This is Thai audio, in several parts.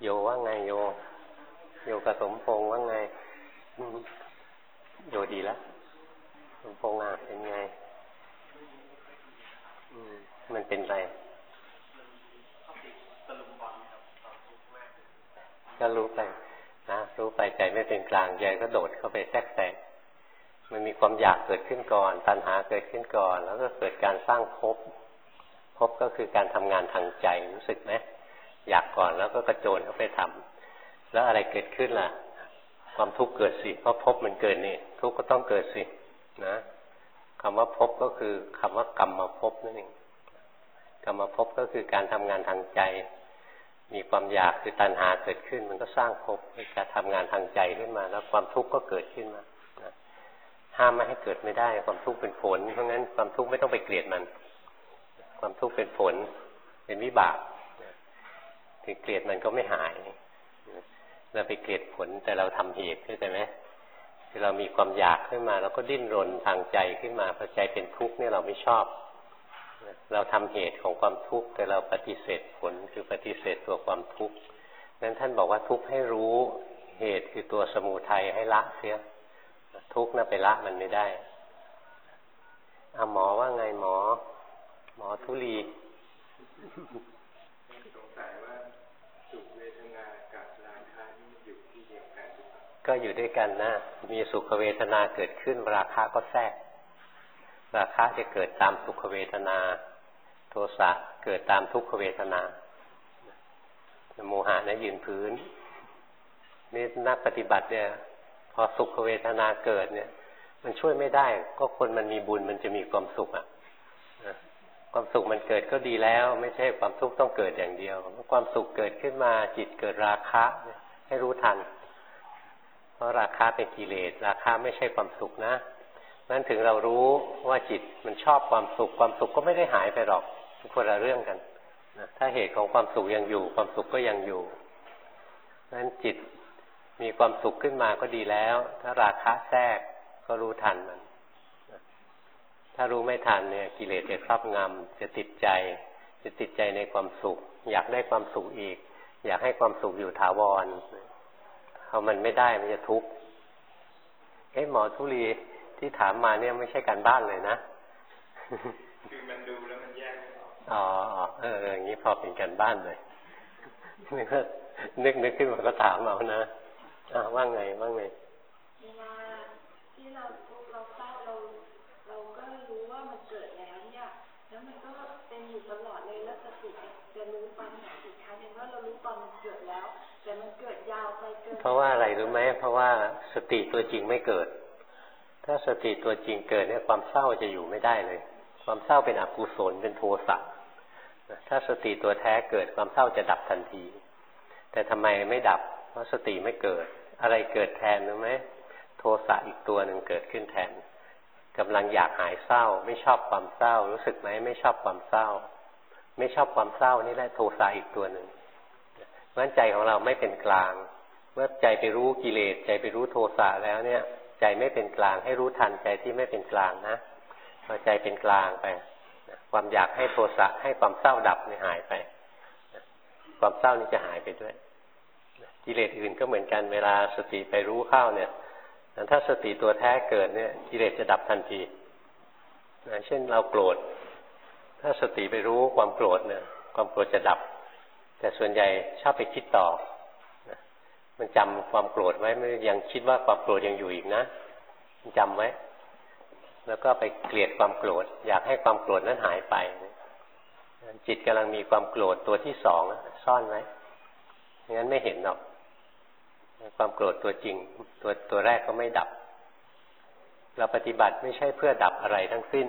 โยว่าไงโยกับสมพงษ์ว่าไงโยดีแล้วสมพงษ์เป็นไงมันเป็นไรก็รู้ไปนะรู้ไปใจไม่เป็นกลางใจก็โดดเข้าไปแทรกแซงมันมีความอยากเกิดขึ้นก่อนตัณหาเกิดขึ้นก่อนแล้วก็เกิดการสร้างภพก็คือการทำงานทางใจรู้สึกไหมอยากก่อนแล้วก็กระโจนเข้าไปทำแล้วอะไรเกิดขึ้นล่ะความทุกข์เกิดสิเพราะภพมันเกิดนี่ทุกข์ก็ต้องเกิดสินะคำว่าภพก็คือคำว่ากรรมภพนั่นเองกรรมภพก็คือการทำงานทางใจมีความอยากคือตัณหาเกิดขึ้นมันก็สร้างภพเป็นการทำงานทางใจขึ้นมาแล้วความทุกข์ก็เกิดขึ้นมาห้ามไม่ให้เกิดไม่ได้ความทุกข์เป็นผลเพราะงั้นความทุกข์ไม่ต้องไปเกลียดมันความทุกข์เป็นผลเป็นวิบากถึงเกลียดมันก็ไม่หายเราไปเกลียดผลแต่เราทำเหตุเข้าใจไหมคือเรามีความอยากขึ้นมาเราก็ดิ้นรนทางใจขึ้นมาพอใจเป็นทุกข์เนี่ยเราไม่ชอบเราทำเหตุของความทุกข์แต่เราปฏิเสธผลคือปฏิเสธตัวความทุกข์นั้นท่านบอกว่าทุกข์ให้รู้เหตุคือตัวสมุทัยให้ละเสียทุกข์น่ะไปละมันไม่ได้หมอว่าไงหมอทุลีสงสัยว่าสุขเวทนากับราคะนี่อยู่ที่เดียวกันหรือเปล่าก็อยู่ด้วยกันนะมีสุขเวทนาเกิดขึ้นราคะก็แทรกราคะจะเกิดตามสุขเวทนาโทสะเกิดตามทุกขเวทนาโมหะนะยืนพื้นนี่นักปฏิบัติเนี่ยพอสุขเวทนาเกิดเนี่ยมันช่วยไม่ได้ก็คนมันมีบุญมันจะมีความสุขความสุขมันเกิดก็ดีแล้วไม่ใช่ความทุกข์ต้องเกิดอย่างเดียวความสุขเกิดขึ้นมาจิตเกิดราคะให้รู้ทันเพราะราคะเป็นกิเลสราคะไม่ใช่ความสุขนะนั้นถึงเรารู้ว่าจิตมันชอบความสุขความสุขก็ไม่ได้หายไปหรอกคนละเรื่องกันถ้าเหตุของความสุขยังอยู่ความสุขก็ยังอยู่นั้นจิตมีความสุขขึ้นมาก็ดีแล้วถ้าราคะแทรกก็รู้ทันมันถ้ารู้ไม่ทันเนี่ยกิเลสจะครอบงำจะติดใจในความสุขอยากได้ความสุขอีกอยากให้ความสุขอยู่ถาวรพอมันไม่ได้มันจะทุกข์หมอทุลีที่ถามมาเนี่ยไม่ใช่การบ้านเลยนะคือมันดูแล้วมันแยกไม่ออกอย่างนี้พอเป็นการบ้านเลยนึกขึ้นมาก็ถามเอานะว่าไงเวลาที่เราทุกข์เราเศร้าเราก็รู้ว่ามันเกิดแล้วเนี่ยแล้วมันก็เป็นอยู่ตลอดเลยแล้วสติจะรู้ปัญหาอีกครั้งนึงว่าเรารู้ตอนมันเกิดแล้วแต่มันเกิดยาวไปเกินเพราะว่าอะไรรู้ไหมเพราะว่าสติตัวจริงไม่เกิดถ้าสติตัวจริงเกิดเนี่ยความเศร้าจะอยู่ไม่ได้เลยความเศร้าเป็นอกุศลเป็นโทสะถ้าสติตัวแท้เกิดความเศร้าจะดับทันทีแต่ทำไมไม่ดับเพราะสติไม่เกิดอะไรเกิดแทนรู้ไหมโทสะอีกตัวหนึ่งเกิดขึ้นแทนกำลังอยากหายเศร้าไม่ชอบความเศร้ารู้สึกไหมไม่ชอบความเศร้าไม่ชอบความเศร้านี่แหละโทสะอีกตัวหนึ่งเพราะฉะนั้นใจของเราไม่เป็นกลางเมื่อใจไปรู้กิเลสใจไปรู้โทสะแล้วเนี่ยใจไม่เป็นกลางให้รู้ทันใจที่ไม่เป็นกลางนะพอใจเป็นกลางไปความอยากให้โทสะให้ความเศร้าดับนี่หายไปความเศร้านี่จะหายไปด้วยกิเลสอื่นก็เหมือนกันเวลาสติไปรู้เข้าเนี่ยถ้าสติตัวแท้เกิดเนี่ยกิเลสจะดับทันทีเช่นเราโกรธถ้าสติไปรู้ความโกรธเนี่ยความโกรธจะดับแต่ส่วนใหญ่ชอบไปคิดต่อมันจำความโกรธไว้ไม่ยังคิดว่าความโกรธยังอยู่อีกนะมันจำไว้แล้วก็ไปเกลียดความโกรธอยากให้ความโกรธนั้นหายไปจิตกำลังมีความโกรธตัวที่สองซ่อนไว้งั้นไม่เห็นหรอกความโกรธตัวจริงตัวแรกก็ไม่ดับเราปฏิบัติไม่ใช่เพื่อดับอะไรทั้งสิ้น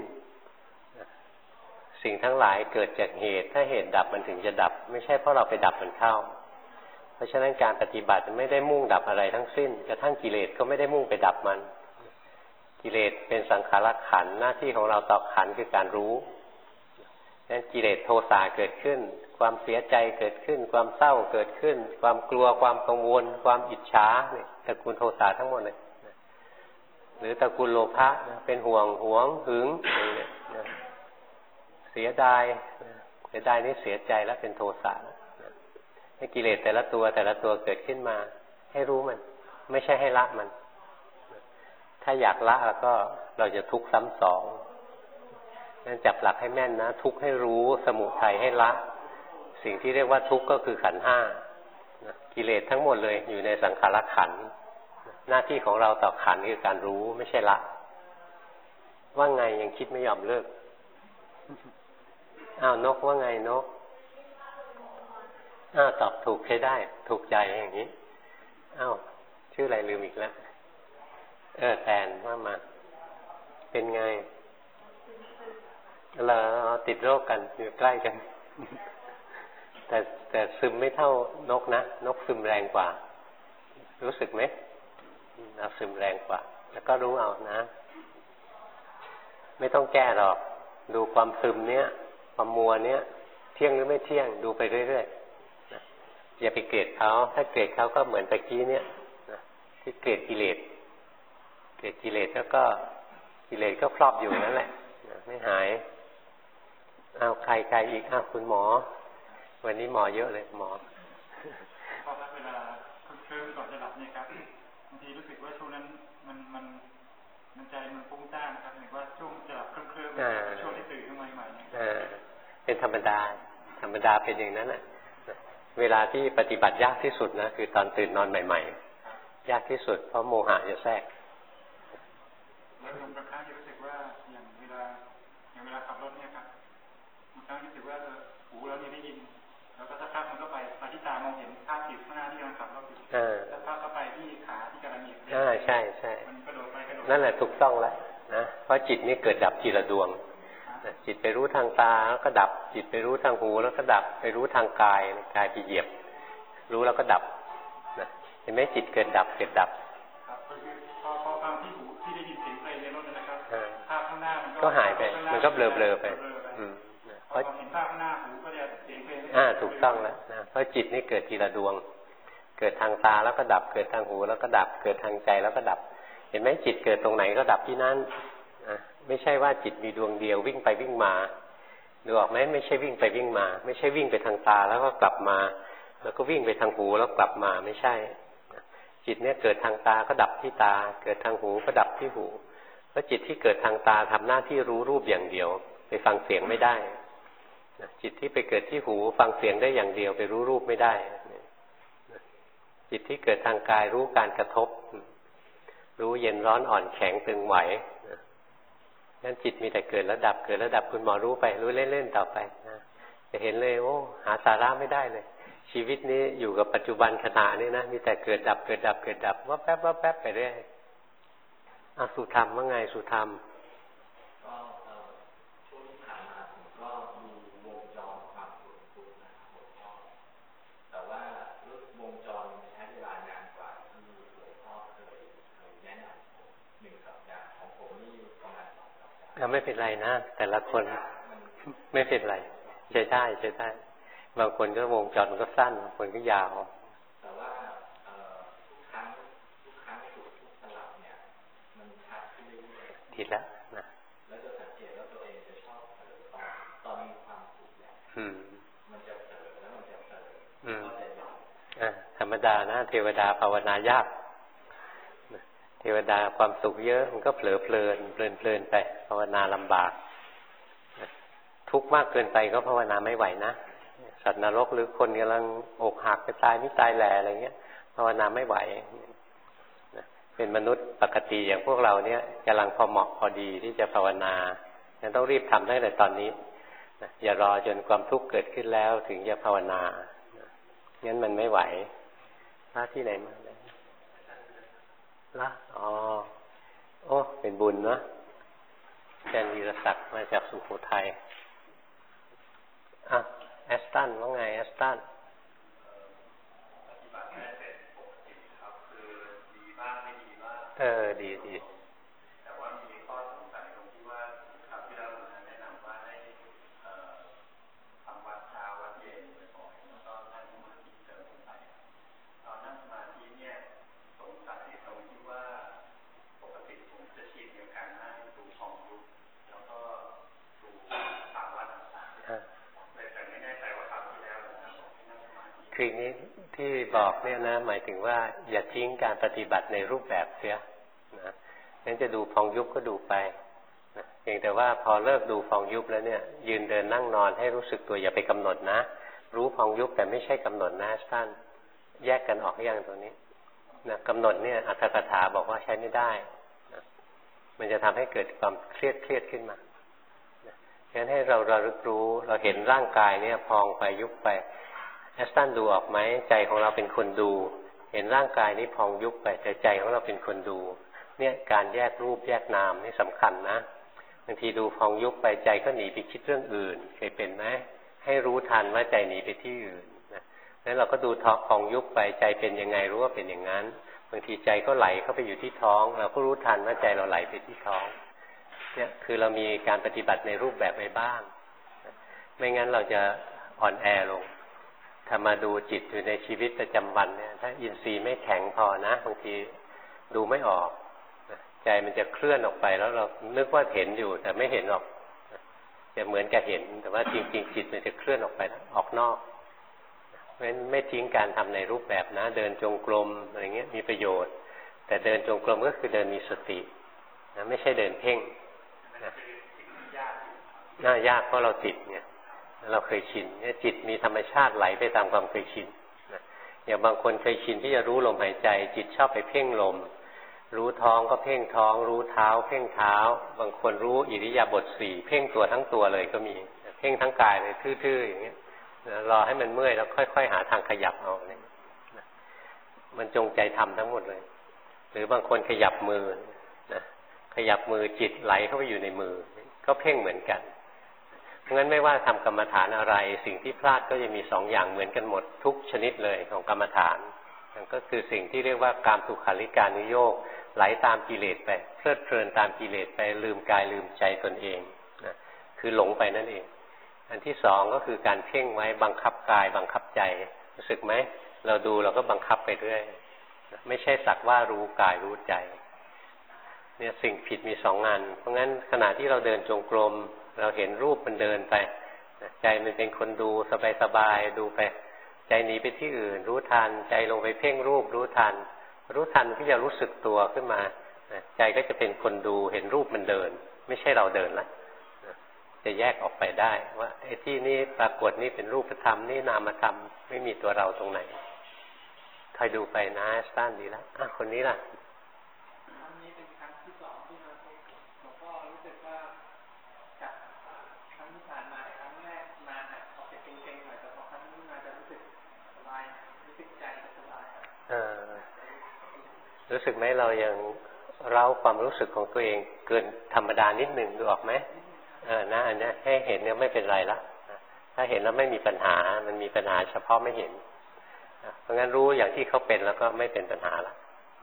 สิ่งทั้งหลายเกิดจากเหตุถ้าเหตุดับมันถึงจะดับไม่ใช่เพราะเราไปดับมันเข้าเพราะฉะนั้นการปฏิบัติไม่ได้มุ่งดับอะไรทั้งสิ้นกระทั่งกิเลสก็ไม่ได้มุ่งไปดับมันกิเลสเป็นสังขารขันธ์หน้าที่ของเราต่อขันธ์คือการรู้นั้นกิเลสโทสะเกิดขึ้นความเสียใจเกิดขึ้นความเศร้าเกิดขึ้นความกลัวความกังวลความอิจฉาเนี่ยตระกูลโทสะทั้งหมดเลยหรือตระกูลโลภะเป็นห่วงหวงหึงเสียดายนี่เสียใจแล้วเป็นโทสะกิเลสแต่ละตัวเกิดขึ้นมาให้รู้มันไม่ใช่ให้ละมันถ้าอยากละแล้วก็เราจะทุกข์ซ้ำสองนั่นจับหลักให้แม่นนะทุกข์ให้รู้สมุทัยให้ละสิ่งที่เรียกว่าทุกข์ก็คือขันธ์ห้ากิเลสทั้งหมดเลยอยู่ในสังขารขันธ์หน้าที่ของเราต่อขันธ์คือการรู้ไม่ใช่ละว่าไงยังคิดไม่ยอมเลิกอ้าวนกว่าไงนกตอบถูกใช้ได้ถูกใจอย่างนี้อ้าวชื่ออะไรลืมอีกแล้วแตนว่ามาเป็นไงเราติดโรคกันอยู่ใกล้กันแต่ซึมไม่เท่านกนะนกซึมแรงกว่ารู้สึกไหมเราซึมแรงกว่าแล้วก็รู้เอานะไม่ต้องแก้หรอกดูความซึมเนี้ยความมัวเนี้ยเที่ยงหรือไม่เที่ยงดูไปเรื่อยๆอย่าไปเกลียดเขาถ้าเกลียดเขาก็เหมือนตะกี้เนี้ยที่เกลียดกิเลสแล้วก็กิเลสก็ครอบอยู่นั่นแหละไม่หายเอาใครอีกคุณหมอวันนี้หมอเยอะเลยหมอพอเวลาเคลิ้มก่อนจะหลับเนี่ยครับบางทีรู้สึกว่าช่วงนั้นมันใจมันฟุ้งซ่านครับหรือว่าช่วงจะหลับเคลิ้มช่วงที่ตื่นขึ้นมาใหม่เป็นธรรมดาเป็นอย่างนั้นแหละเวลาที่ปฏิบัติยากที่สุดนะคือตอนตื่นนอนใหม่ๆยากที่สุดเพราะโมหะจะแทรกแล้วบางครั้งจะรู้สึกว่าอย่างเวลาขับรถเนี่ยครับบางครั้งรู้สึกว่าหูเราเนี่ยได้ยินแล้วก็สักพักมันก็ไปที่ตามองเห็นภาพติดข้างหน้าที่กำลังขับรถอยู่สักพักก็ไปที่ขาที่กำลังเหยียบใช่มันกระโดดไปกระโดดนั่นแหละถูกต้องแล้วนะเพราะจิตนี่เกิดดับทีละดวงจิตไปรู้ทางตาแล้วก็ดับจิตไปรู้ทางหูแล้วก็ดับไปรู้ทางกายไปเหยียบรู้แล้วก็ดับนะเห็นไหมจิตเกิดดับครับพอฟังที่หูที่ได้ยินเสียงเพลงในรถนะครับภาพข้างหน้ามันก็หายไปมันก็เบลอไปเพราะเห็นภาพข้างหน้าหูก็จะเสียงเพลงถูกต้องแล้วนะเพราะจิตนี่เกิดทีละดวงเกิดทางตาแล้วก็ดับเกิดทางหูแล้วก็ดับเกิดทางใจแล้วก็ดับเห็นไหมจิตเกิดตรงไหนก็ดับที่นั่นไม่ใช่ว่าจิตมีดวงเดียววิ่งไปวิ่งมาดูออกไหมไม่ใช่วิ่งไปวิ่งมาไม่ใช่วิ่งไปทางตาแล้วก็กลับมาแล้วก็วิ่งไปทางหูแล้วกลับมาไม่ใช่จิตเนี่ยเกิดทางตาก็ดับที่ตาเกิดทางหูก็ดับที่หูเพราะจิตที่เกิดทางตาทำหน้าที่รู้รูปอย่างเดียวไปฟังเสียงไม่ได้จิตที่ไปเกิดที่หูฟังเสียงได้อย่างเดียวไปรู้รูปไม่ได้จิตที่เกิดทางกายรู้การกระทบรู้เย็นร้อนอ่อนแข็งตึงไหวงั้นจิตมีแต่เกิดแล้วดับคุณหมอรู้ไปรู้เล่นๆต่อไปนะจะเห็นเลยโอ้หาสาระไม่ได้เลยชีวิตนี้อยู่กับปัจจุบันขณะนี้นะมีแต่เกิดดับว่าแป๊บไปเรื่อยสุธรรมว่าไงสุธรรมช่วงที่ผ่านมาผมก็ดูวงจรความสุขทุกข์นะครับหลวงพ่อแต่ว่าวงจรใช้เวลานานกว่าที่หลวงพ่อเคยแนะนำผม1 สัปดาห์ของผมนี่ประมาณ2 สัปดาห์ไม่เป็นไรนะแต่ละคนไม่เป็นไรใช้ได้บางคนก็วงจรมันก็สั้นบางคนก็ยาวแต่ว่าทุกครั้งสุขทุกสลับเนี่ยมันชัดขึ้นเรื่อยๆดีแล้วนะแล้วจะสังเกตว่าตัวเองจะชอบตอนมีความสุขเนี่ยมันจะเผลอแล้วมันจะเผลอก็จะหยุดธรรมดานะเทวดาภาวนายากเทวดาความสุขเยอะมันก็เผลอเพลินไปภาวนาลำบากทุกข์มากเกินไปก็ภาวนาไม่ไหวนะสัตว์นรกหรือคนกำลังอกหักไปตายไม่ตายแหล่อะไรเงี้ยภาวนาไม่ไหวเป็นมนุษย์ปกติอย่างพวกเราเนี่ยกำลังพอเหมาะพอดีที่จะภาวนางั้นต้องรีบทำได้เลยตอนนี้อย่ารอจนความทุกข์เกิดขึ้นแล้วถึงจะภาวนางั้นมันไม่ไหวพระที่ไหนมาละโอ้เป็นบุญนะอาจารย์วีรศักดิ์มาจากสุโขทัยแอสตันว่าไงแอสตันปฏิบัติได้เสร็จปกติครับคือดีบ้างไม่ดีบ้างดีแต่ว่ามีข้อสงสัยตรงที่ว่าครับที่เราแนะนำว่าให้ทำวัดเช้าวัดเย็นบ่อยๆแล้วก็นั่งสมาธิเสริมไปตอนนั่งสมาธิเนี่ยสงสัยตรงที่ว่าปกติผมจะชินกับการนั่งดูของยุบแล้วก็ดูภาวะต่างๆแต่ไม่แน่ใจว่าคราวที่แล้วนะครับผมนั่งสมาธิคือนี้ที่บอกเนี่ยนะหมายถึงว่าอย่าทิ้งการปฏิบัติในรูปแบบเสียนะงั้นจะดูพองยุบก็ดูไปนะเพียงแต่ว่าพอเลิกดูพองยุบแล้วเนี่ยยืนเดินนั่งนอนให้รู้สึกตัวอย่าไปกำหนดนะรู้พองยุบแต่ไม่ใช่กำหนดนะท่านแยกกันออกอย่างตรงนี้นะกำหนดเนี่ยอัตถกถาบอกว่าใช้ไม่ได้นะมันจะทำให้เกิดความเครียดขึ้นมางั้นให้เราระลึกรู้เราเห็นร่างกายเนี่ยพองไปยุบไปแอสตันดูออกไหมใจของเราเป็นคนดูเห็นร่างกายนี้พองยุบไปแต่ใจของเราเป็นคนดูเนี่ยการแยกรูปแยกนามนี่สำคัญนะบางทีดูพองยุบไปใจก็หนีไปคิดเรื่องอื่นเคยเป็นไหมให้รู้ทันว่าใจหนีไปที่อื่นนะแล้วเราก็ดูท้องพองยุบไปใจเป็นยังไงรู้ว่าเป็นอย่างนั้นบางทีใจก็ไหลเข้าไปอยู่ที่ท้องเราก็รู้ทันว่าใจเราไหลไปที่ท้องเนี่ยคือเรามีการปฏิบัติในรูปแบบไปบ้างไม่งั้นเราจะอ่อนแอลงถ้ามาดูจิตอยู่ในชีวิตประจำวันเนี่ยถ้าอินทรีย์ไม่แข็งพอนะบางทีดูไม่ออกใจมันจะเคลื่อนออกไปแล้วเรานึกว่าเห็นอยู่แต่ไม่เห็นหรอกจะเหมือนกับเห็นแต่ว่าจริงๆจิตมันจะเคลื่อนออกไปออกนอกเพราะฉะนั้นไม่ทิ้งการทำในรูปแบบนะเดินจงกรมอะไรเงี้ยมีประโยชน์แต่เดินจงกรมก็คือเดินมีสตินะไม่ใช่เดินเพ่งน่ายากเพราะเราติดเนี่ยเราเคยชินเนี่ยจิตมีธรรมชาติไหลไปตามความเคยชินอย่างบางคนเคยชินที่จะรู้ลมหายใจจิตชอบไปเพ่งลมรู้ท้องก็เพ่งท้องรู้เท้าเพ่งเท้าบางคนรู้อิริยาบถสี่เพ่งตัวทั้งตัวเลยก็มีเพ่งทั้งกายเลยทื่อๆอย่างเงี้ยรอให้มันเมื่อยแล้วค่อยๆหาทางขยับเอาเนี่ยมันจงใจทำทั้งหมดเลยหรือบางคนขยับมือนะขยับมือจิตไหลเข้าไปอยู่ในมือก็เพ่งเหมือนกันเพราะงั้นไม่ว่าทำกรรมฐานอะไรสิ่งที่พลาดก็จะมีสองอย่างเหมือนกันหมดทุกชนิดเลยของกรรมฐานนั่นก็คือสิ่งที่เรียกว่ากามสุขาริการุโยคไหลตามกิเลสไปเพลิดเพลินตามกิเลสไปลืมกายลืมใจตนเองนะคือหลงไปนั่นเองอันที่สองก็คือการเพ่งไว้บังคับกายบังคับใจรู้สึกไหมเราดูเราก็บังคับไปเรื่อยไม่ใช่สักว่ารู้กายรู้ใจเนี่ยสิ่งผิดมีสองงานเพราะงั้นขณะที่เราเดินจงกรมเราเห็นรูปมันเดินไปใจมันเป็นคนดูสบายๆดูไปใจหนีไปที่อื่นรู้ทันใจลงไปเพ่งรูปรู้ทันที่จะรู้สึกตัวขึ้นมาใจก็จะเป็นคนดูเห็นรูปมันเดินไม่ใช่เราเดินละจะแยกออกไปได้ว่าไอ้ที่นี่ปรากฏนี่เป็นรูปธรรมนี่นามธรรมไม่มีตัวเราตรงไหนคอยดูไปนะสั้นดีแล้วคนนี้ล่ะรู้สึกไหมเรายังเล่าความรู้สึกของตัวเองเกินธรรมดานิดหนึ่งดูออกไหมนะอันนี้ให้เห็นเนี่ยไม่เป็นไรละถ้าเห็นแล้วไม่มีปัญหามันมีปัญหาเฉพาะไม่เห็นเพราะงั้นรู้อย่างที่เขาเป็นแล้วก็ไม่เป็นปัญหาละ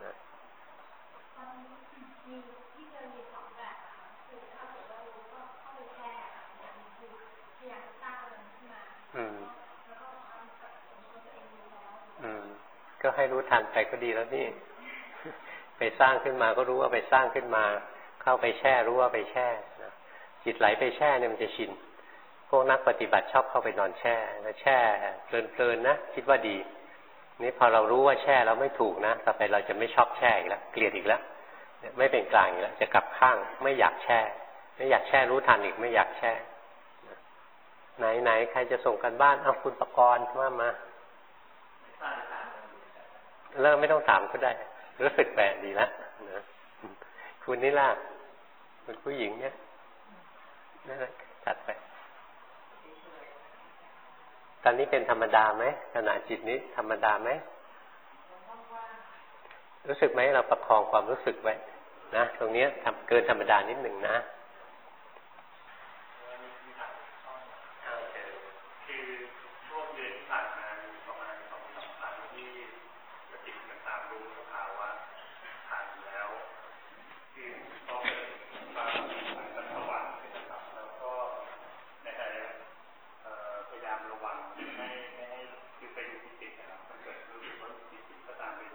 ก็ให้รู้ทันไปก็ดีแล้วนี่ไปสร้างขึ้นมาก็รู้ว่าไปสร้างขึ้นมาเข้าไปแช่รู้ว่าไปแช่จิตไหลไปแช่เนี่ยมันจะชินพวกนักปฏิบัติชอบเข้าไปนอนแช่แล้วแช่เพลินๆนะคิดว่าดีนี่พอเรารู้ว่าแช่แล้วไม่ถูกนะต่อไปเราจะไม่ชอบแช่อีกแล้วเกลียดอีกแล้วไม่เป็นกลางอีกแล้วจะกลับข้างไม่อยากแช่ไม่อยากแช่รู้ทันอีกไม่อยากแช่ไหนใครจะส่งกันบ้านเอาคุณประกรณ์มาเริ่มไม่ต้องถามก็ได้รู้สึกแปลกดีแล้วนะคุณนี่ล่ะเป็นผู้หญิงเนี่ยนั่นแหละจัดไปตอนนี้เป็นธรรมดาไหมขณะจิตนี้ธรรมดาไหมรู้สึกไหมเราประคองความรู้สึกไว้นะตรงนี้ทำเกินธรรมดานิดหนึ่งนะคือช่วงเดือนที่ผ่านมาประมาณ 2-3 ครั้งที่จิตมันตามรู้สภาวะทันแล้วคือต้องความสว่างขึ้นนะครับแล้วก็ในใจพยายามระวังไม่ให้คือไปดูที่จิตนะครับมันเกิดรู้สึกว่าจิตก็ตามไปดู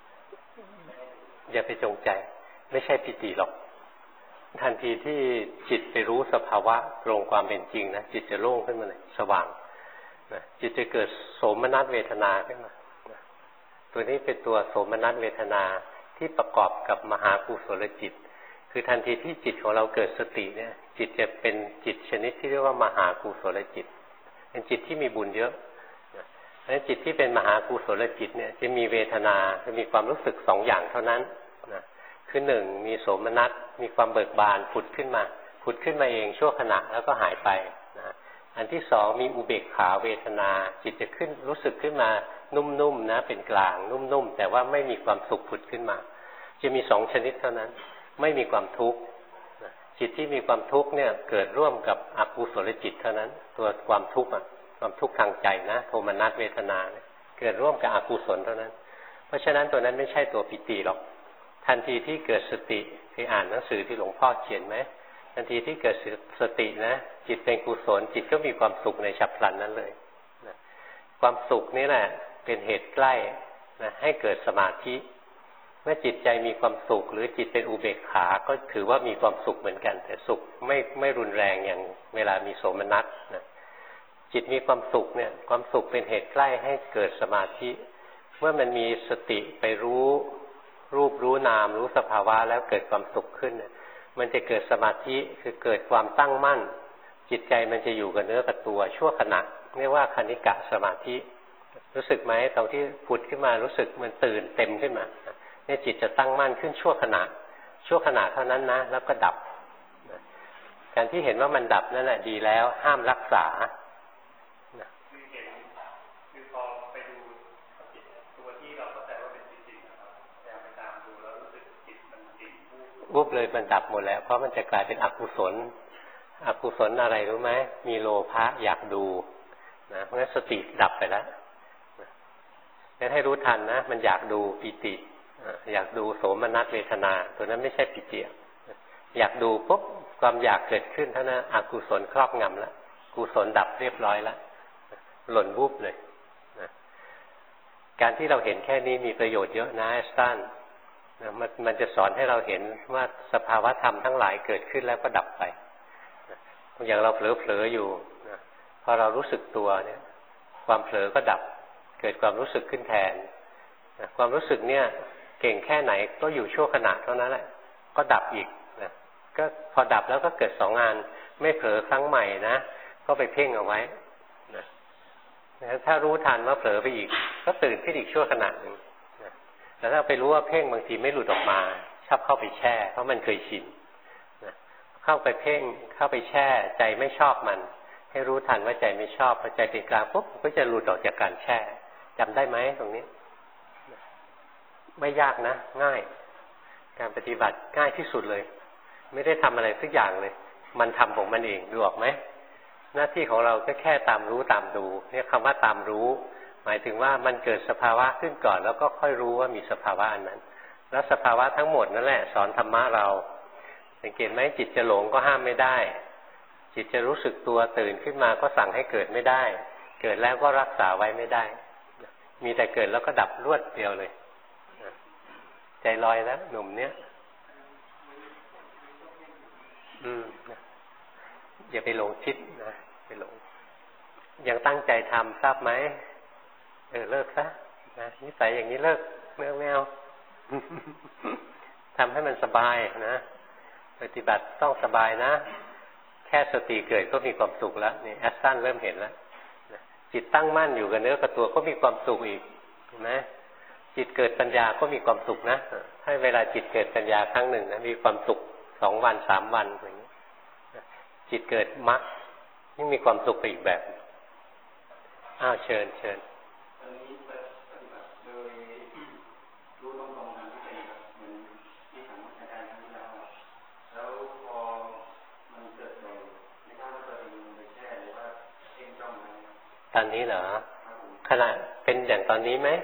อย่าไปจงใจไม่ใช่ปิติหรอกทันทีที่จิตไปรู้สภาวะตรงความเป็นจริงนะจิตจะโล่งขึ้นมาเลยสว่างนะจิตจะเกิดโสมนัสเวทนาขึ้นมาตัวนี้เป็นตัวโสมนัสเวทนาที่ประกอบกับมหากุศลจิตคือทันทีที่จิตของเราเกิดสติเนี่ยจิตจะเป็นจิตชนิดที่เรียกว่ามหากุศลจิตเป็นจิตที่มีบุญเยอะเพราะฉะนั้นจิตที่เป็นมหากุศลจิตเนี่ยจะมีเวทนาจะมีความรู้สึกสองอย่างเท่านั้นนะคือหนึ่งมีโสมนัสมีความเบิกบานผุดขึ้นมาเองชั่วขณะแล้วก็หายไปนะอันที่สองมีอุเบกขาเวทนาจิตจะขึ้นรู้สึกขึ้นมานุ่มๆนะเป็นกลางนุ่มๆแต่ว่าไม่มีความสุขผุดขึ้นมาจะมีสองชนิดเท่านั้นไม่มีความทุกข์จิตที่มีความทุกข์เนี่ยเกิดร่วมกับอกุศลจิตเท่านั้นตัวความทุกข์ความทุกข์ทางใจนะโทมนัสเวทนาเนี่ยเกิดร่วมกับอกุศลเท่านั้นเพราะฉะนั้นตัวนั้นไม่ใช่ตัวปิติหรอกทันทีที่เกิดสติเคยอ่านหนังสือที่หลวงพ่อเขียนไหมทันทีที่เกิดสตินะจิตเป็นกุศลจิตก็มีความสุขในฉับพลันนั้นเลยนะความสุขนี่แหละเป็นเหตุใกล้นะให้เกิดสมาธิเมื่อจิตใจมีความสุขหรือจิตเป็นอุเบกขาก็ถือว่ามีความสุขเหมือนกันแต่สุขไม่รุนแรงอย่างเวลามีโสมนัสนะจิตมีความสุขเนี่ยความสุขเป็นเหตุใกล้ให้เกิดสมาธิเมื่อมันมีสติไปรู้รูปรู้นามรู้สภาวะแล้วเกิดความสุขขึ้นเนี่ยมันจะเกิดสมาธิคือเกิดความตั้งมั่นจิตใจมันจะอยู่กับเนื้อกับตัวชั่วขณะเรียกว่าคณิกะสมาธิรู้สึกไหมตอนที่ผุดขึ้นมารู้สึกมันตื่นเต็มขึ้นมาเนี่ยจิตจะตั้งมั่นขึ้นชั่วขณะเท่านั้นนะแล้วก็ดับการที่เห็นว่ามันดับนั่นแหละดีแล้วห้ามรักษาคือพอไปดูตัวที่เราเข้าใจว่าเป็นจิตนะครับแต่ไปตามดูแล้วรู้สึกจิตมันดิ่งวูบเลยมันดับหมดแล้วเพราะมันจะกลายเป็นอกุศลอะไรรู้ไหมมีโลภะอยากดูนะเพราะฉะนั้นสติดับไปแล้วงั้นให้รู้ทันนะมันอยากดูปิติอยากดูโสมนัสเวทนาตัวนั้นไม่ใช่ปิติอยากดูปุ๊บความอยากเกิดขึ้นเท่านั้นอกุศลครอบงำแล้วกุศลดับเรียบร้อยแล้วหล่นวูบเลยนะการที่เราเห็นแค่นี้มีประโยชน์เยอะนะแอสตันนะมันจะสอนให้เราเห็นว่าสภาวะธรรมทั้งหลายเกิดขึ้นแล้วก็ดับไปนะอย่างเราเผลอๆอยู่นะพอเรารู้สึกตัวเนี่ยความเผลอก็ดับเกิดความรู้สึกขึ้นแทนนะความรู้สึกเนี่ยเก่งแค่ไหนก็อยู่ชั่วขณะเท่านั้นแหละก็ดับอีกนะก็พอดับแล้วก็เกิดสองงานไม่เผลอครั้งใหม่นะก็ไปเพ่งเอาไว้นะถ้ารู้ทันว่าเผลอไปอีกก็ตื่นขึ้นอีกชั่วขณะหนึ่งนะแต่ถ้าไปรู้ว่าเพ่งบางทีไม่หลุดออกมาชอบเข้าไปแช่เพราะมันเคยชินนะเข้าไปเพ่งเข้าไปแช่ใจไม่ชอบมันให้รู้ทันว่าใจไม่ชอบพอใจเป็นกลางปุ๊บก็จะหลุดออกจากการแช่จำได้ไหมตรงนี้ไม่ยากนะง่ายการปฏิบัติง่ายที่สุดเลยไม่ได้ทำอะไรสักอย่างเลยมันทำของมันเองดูออกไหมหน้าที่ของเราก็แค่ตามรู้ตามดูเนี่ยคำว่าตามรู้หมายถึงว่ามันเกิดสภาวะขึ้นก่อนแล้วก็ค่อยรู้ว่ามีสภาวะอันนั้นแล้วสภาวะทั้งหมดนั่นแหละสอนธรรมะเราสังเกตไหมจิตจะหลงก็ห้ามไม่ได้จิตจะรู้สึกตัวตื่นขึ้นมาก็สั่งให้เกิดไม่ได้เกิดแล้วก็รักษาไว้ไม่ได้มีแต่เกิดแล้วก็ดับรวดเดียวเลยใจลอยแล้วหนุ่มเนี้ยอย่าไปหลงคิดนะไปหลงยังตั้งใจทำทราบไหมเลิกซะนะนิสัยอย่างนี้เลิกไม่เอาทำให้มันสบายนะปฏิบัติต้องสบายนะแค่สติเกิดก็มีความสุขแล้วนี่แอสตันเริ่มเห็นแล้วจิตตั้งมั่นอยู่กับเนื้อกับตัวก็มีความสุขอีกเห็นไหมจิตเกิดปัญญาก็มีความสุขนะถ้าเวลาจิตเกิดปัญญาครั้งหนึ่งนะมีความสุข2 วัน 3 วันอย่างนี้จิตเกิดมรรคยิ่งมีความสุขไปอีกแบบเชิญตอนนี้ปฏิบัติโดยรู้ตรงๆทางที่เป็นเหมือนที่สังเกตการณ์ที่แล้วพอมันเกิดบ่อยไม่ทราบว่าตัวเองไปแช่หรือว่าเพ่งจ้องอะไรตอนนี้เหรอขณะเป็นอย่างตอนนี้ไหม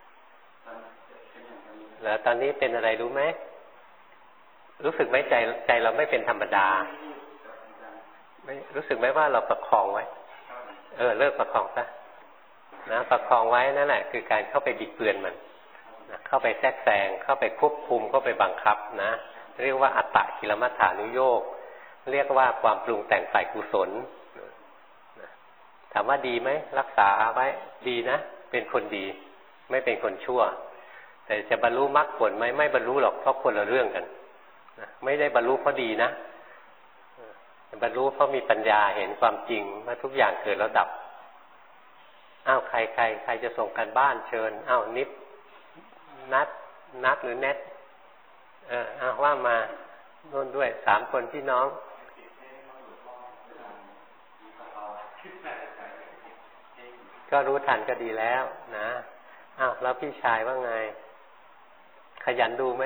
แล้วตอนนี้เป็นอะไรรู้ไหมรู้สึกไหมใจเราไม่เป็นธรรมดาไม่รู้สึกไหมว่าเราประคองไว้เลิกประคองซะนะประคองไว้นั่นแหละคือการเข้าไปบิดเบือนมันนะเข้าไปแทรกแซงเข้าไปควบคุมเข้าไปบังคับนะเรียกว่าอัตตกิลมัฏฐานุโยคเรียกว่าความปรุงแต่งฝ่ายกุศลทามว่าดีไหมรักษาไว้ดีนะเป็นคนดีไม่เป็นคนชั่วแต่จะบรรลุมรรคผลไหมไม่บรรลุหรอกเพราะคนละเรื่องกันไม่ได้บรรลุเพราะดีนะบรรลุเพราะมีปัญญาเห็นความจริงว่าทุกอย่างเกิดแล้วดับอ้าวใครจะส่งกันบ้านเชิญอ้าวนิบนัดหรือเน็ตอ้าวว่ามาโน่นด้วย3 คนพี่น้องก็รู้ทันก็ดีแล้วนะอ้าวแล้วพี่ชายว่าไงขยันดูไหม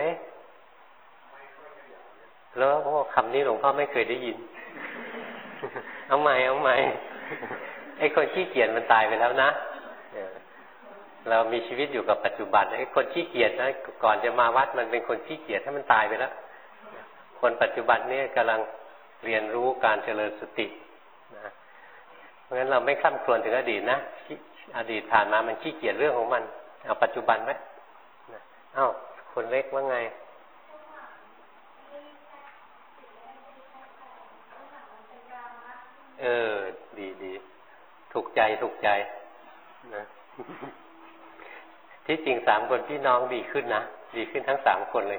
แล้วโอ้คำนี้หลวงพ่อไม่เคยได้ยิน เอาใหม่ไอ้คนขี้เกียจมันตายไปแล้วนะเรามีชีวิตอยู่กับปัจจุบันไอ้คนขี้เกียจนะก่อนจะมาวัดมันเป็นคนขี้เกียจให้มันตายไปแล้วคนปัจจุบันนี่กำลังเรียนรู้การเจริญสตินะเพราะฉะนั้นเราไม่คล่ำครวญถึงอดีตนะอดีตผ่านมามันขี้เกียจเรื่องของมันเอาปัจจุบันไว้อ้าวคนเล็กว่าไงดีถูกใจนะที่จริง3 คนพี่น้องดีขึ้นนะดีขึ้นทั้ง3 คนเลย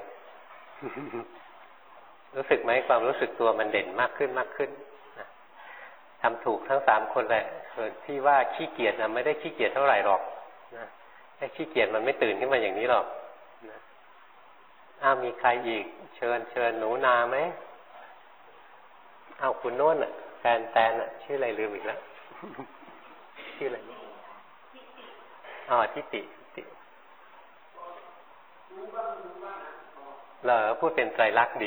รู้สึกไหมความรู้สึกตัวมันเด่นมากขึ้นนะทำถูกทั้ง3 คนแหละส่วนที่ว่าขี้เกียจนะไม่ได้ขี้เกียจเท่าไหร่หรอกนะไอ้ขี้เกียจมันไม่ตื่นขึ้นมาอย่างนี้หรอกนะมีใครอีกเชิญหนูนาไหมคุณโน่นน่ะแฟนชื่ออะไรลืมอีกแล้ว ชื่ออะไรทิติเหรอพูดเป็นไตรลักษณ์ดี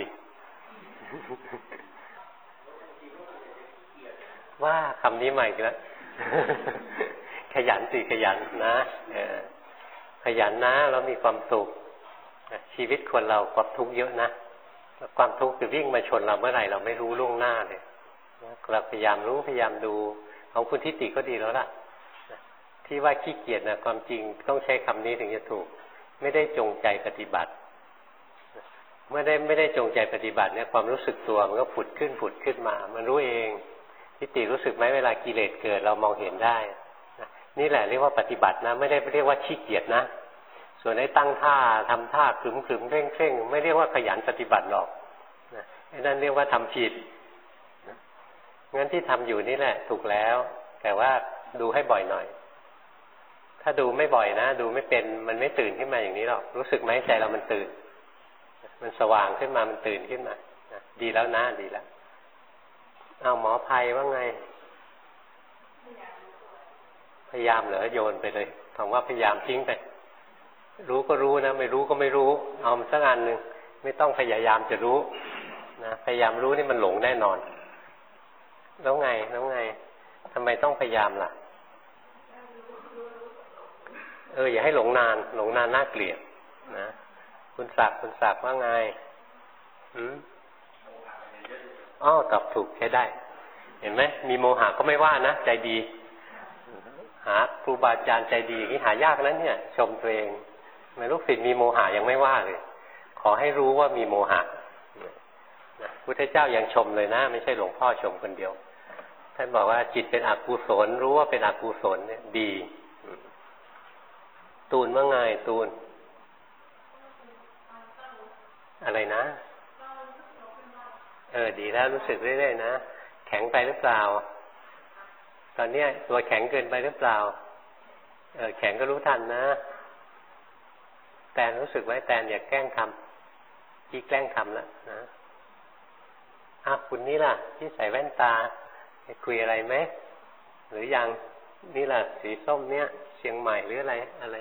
ว่าคำนี้ใหม่แล้ว ขยันนะขยันนะแล้วมีความสุขชีวิตคนเราความทุกข์เยอะนะความทุกข์จะวิ่งมาชนเราเมื่อไหร่เราไม่รู้ล่วงหน้าเลยเราพยายามรู้พยายามดูของคุณทิติก็ดีแล้วล่ะที่ว่าขี้เกียจนะความจริงต้องใช้คำนี้ถึงจะถูกไม่ได้จงใจปฏิบัติเมื่อไม่ได้จงใจปฏิบัติเนี่ยความรู้สึกตัวมันก็ผุดขึ้นมามันรู้เองทิติรู้สึกไหมเวลากิเลสเกิดเรามองเห็นได้นี่แหละเรียกว่าปฏิบัตินะไม่ได้เรียกว่าขี้เกียจนะส่วนไอ้ตั้งท่าทำท่าขรึมเร่งไม่เรียกว่าขยันปฏิบัติหรอกไอ้นั่นเรียกว่าทำผิดงั้นที่ทำอยู่นี่แหละถูกแล้วแต่ว่าดูให้บ่อยหน่อยถ้าดูไม่บ่อยนะดูไม่เป็นมันไม่ตื่นขึ้นมาอย่างนี้หรอกรู้สึกไหมใจเรามันตื่นมันสว่างขึ้นมามันตื่นขึ้นมาดีแล้วนะดีแล้วหมอภัยว่าไงพยายามเหรอโยนไปเลยคำว่าพยายามทิ้งไปรู้ก็รู้นะไม่รู้ก็ไม่รู้เอามันสักอันหนึ่งไม่ต้องพยายามจะรู้นะพยายามรู้นี่มันหลงแน่นอนแล้วไงทำไมต้องพยายามล่ะอย่าให้หลงนานน่าเกลียดนะคุณศักดิ์ว่าไงตอบถูกใช้ได้เห็นไหมมีโมหะก็ไม่ว่านะใจดีหาครูบาอาจารย์ใจดีนี่หายากนั้นเนี่ยชมตัวเองแม้ลูกศิษย์มีโมหะยังไม่ว่าเลยขอให้รู้ว่ามีโมหะพุทธเจ้ายังชมเลยนะไม่ใช่หลวงพ่อชมคนเดียวท่านบอกว่าจิตเป็นอกุศลรู้ว่าเป็นอกุศลเนี่ยดีตูนว่าไงตูนอะไรนะดีแล้วรู้สึกเรื่อยๆนะแข็งไปหรือเปล่าตอนนี้ตัวแข็งเกินไปหรือเปล่าแข็งก็รู้ทันนะแตนรู้สึกไว้แตนอย่าแกล้งทำที่แกล้งทำแล้วนะคุณนี่ล่ะที่ใส่แว่นตาคุยอะไรไหมหรือยังนี่ล่ะสีส้มเนี่ยเชียงใหม่หรืออะไร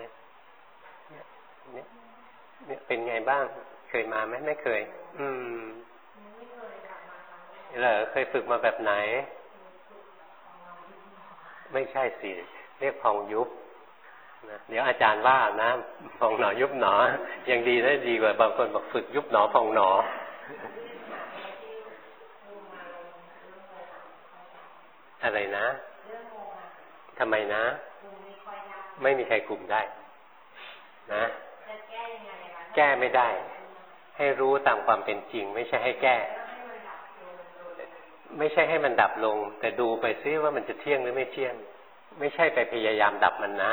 เนี่ยเป็นไงบ้างเคยมาไหมไม่เคยเหรอเคยฝึกมาแบบไหนไม่ใช่สิเรียกพองยุบนะเดี๋ยวอาจารย์ว่านะพองหนอยุบหนอยังดีนะดีกว่าบางคนบอกฝึกยุบหนอพองหนออะไรนะทำไมนะไม่มีใครคุมได้นะแก้ไม่ได้ให้รู้ตามความเป็นจริงไม่ใช่ให้แก้ไม่ใช่ให้มันดับลงแต่ดูไปซิว่ามันจะเที่ยงหรือไม่เที่ยงไม่ใช่ไปพยายามดับมันนะ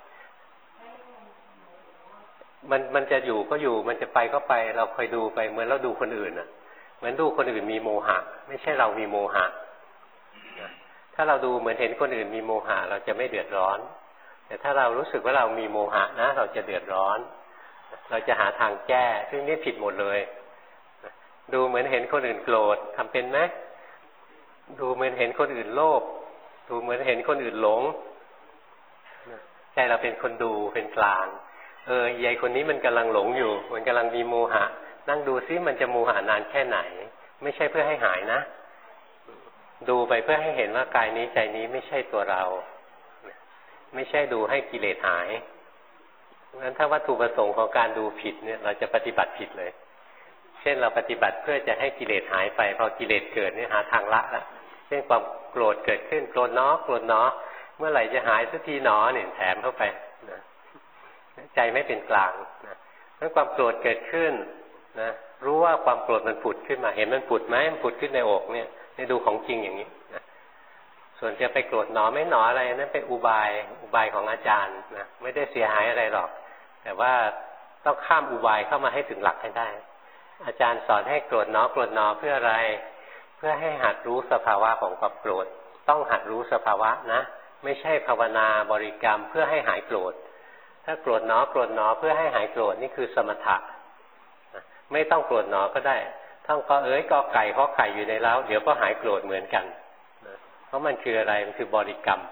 มันจะอยู่ก็อยู่มันจะไปก็ไปเราคอยดูไปเหมือนเราดูคนอื่นอ่ะเหมือนดูคนอื่นมีโมหะไม่ใช่เรามีโมหะถ้าเราดูเหมือนเห็นคนอื่นมีโมหะเราจะไม่เดือดร้อนแต่ถ้าเรารู้สึกว่าเรามีโมหะนะเราจะเดือดร้อนเราจะหาทางแก้ซึ่งนี่ผิดหมดเลยดูเหมือนเห็นคนอื่นโกรธทำเป็นไหมดูเหมือนเห็นคนอื่นโลภดูเหมือนเห็นคนอื่นหลงใจเราเป็นคนดูเป็นกลางยายคนนี้มันกำลังหลงอยู่มันกำลังมีโมหะนั่งดูซิมันจะโมหะนานแค่ไหนไม่ใช่เพื่อให้หายนะดูไปเพื่อให้เห็นว่ากายนี้ใจนี้ไม่ใช่ตัวเราไม่ใช่ดูให้กิเลสหายงั้นถ้าวัตถุประสงค์ของการดูผิดเนี่ยเราจะปฏิบัติผิดเลยเช่นเราปฏิบัติเพื่อจะให้กิเลสหายไปพอกิเลสเกิดเนี่ยหาทางละแล้วเช่นความโกรธเกิดขึ้นโกรธเนาะโกรธเนาะเมื่อไหร่จะหายสักทีหนอเนี่ยแถมเข้าไปนะใจไม่เป็นกลางนะเมื่อความโกรธเกิดขึ้นนะรู้ว่าความโกรธมันผุดขึ้นมาเห็นมันผุดไหมมันผุดขึ้นในอกเนี่ยให้ดูของจริงอย่างนี้นะส่วนจะไปโกรธหนอไม่หนออะไรนั่นเป็นอุบายของอาจารย์นะไม่ได้เสียหายอะไรหรอกแต่ว่าต้องข้ามอุบายเข้ามาให้ถึงหลักให้ได้อาจารย์สอนให้โกรธหนอโกรธหนอเพื่ออะไรเพื่อให้หัดรู้สภาวะของความโกรธต้องหัดรู้สภาวะนะไม่ใช่ภาวนาบริกรรมเพื่อให้หายโกรธถ้าโกรธหนอโกรธหนอเพื่อให้หายโกรธนี่คือสมถะไม่ต้องโกรธหนอก็ได้ท่องก็ก็ไก่เพราะไข่อยู่ในเล้าเดี๋ยวก็หายโกรธเหมือนกันเพราะมันคืออะไรมันคือบริกรรม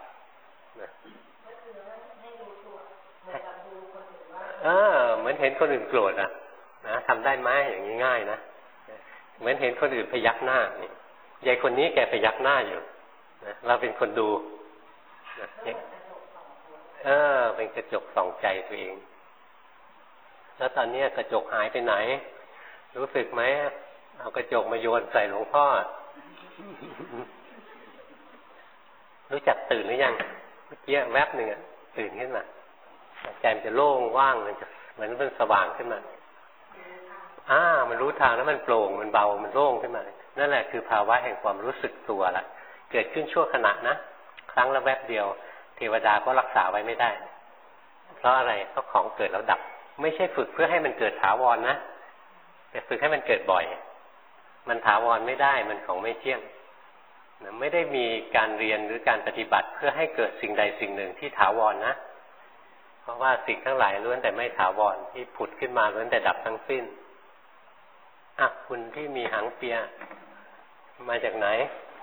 เหมือนเห็นคนอื่นโกรธนะทำได้ไหมอย่างนี้ง่ายนะเหมือนเห็นคนอื่นพยักหน้านี่ยายคนนี้แกพยักหน้าอยู่นะเราเป็นคนดูเป็นกระจกส่องใจตัวเองแล้วตอนนี้กระจกหายไปไหนรู้สึกไหมเอากระจกมาโยนใส่หลวงพ่อรู้จักตื่นหรือยังเมื่อกี้แวบหนึ่งตื่นขึ้นมาใจมันจะโล่งว่างมันจะเหมือนมันสว่างขึ้นมามันรู้ทางแล้วมันโปร่งมันเบามันโล่งขึ้นมานั่นแหละคือภาวะแห่งความรู้สึกตัวละเกิดขึ้นชั่วขณะนะครั้งละแวบเดียวเทวดาก็รักษาไว้ไม่ได้เพราะอะไรเพราะของเกิดแล้วดับไม่ใช่ฝึกเพื่อให้มันเกิดถาวรนะแต่ฝึกให้มันเกิดบ่อยมันถาวรไม่ได้มันของไม่เที่ยงไม่ได้มีการเรียนหรือการปฏิบัติเพื่อให้เกิดสิ่งใดสิ่งหนึ่งที่ถาวรนะเพราะว่าสิ่งทั้งหลายล้วนแต่ไม่ถาวรที่ผุดขึ้นมาล้วนแต่ดับทั้งสิ้นคุณที่มีหางเปียมาจากไหน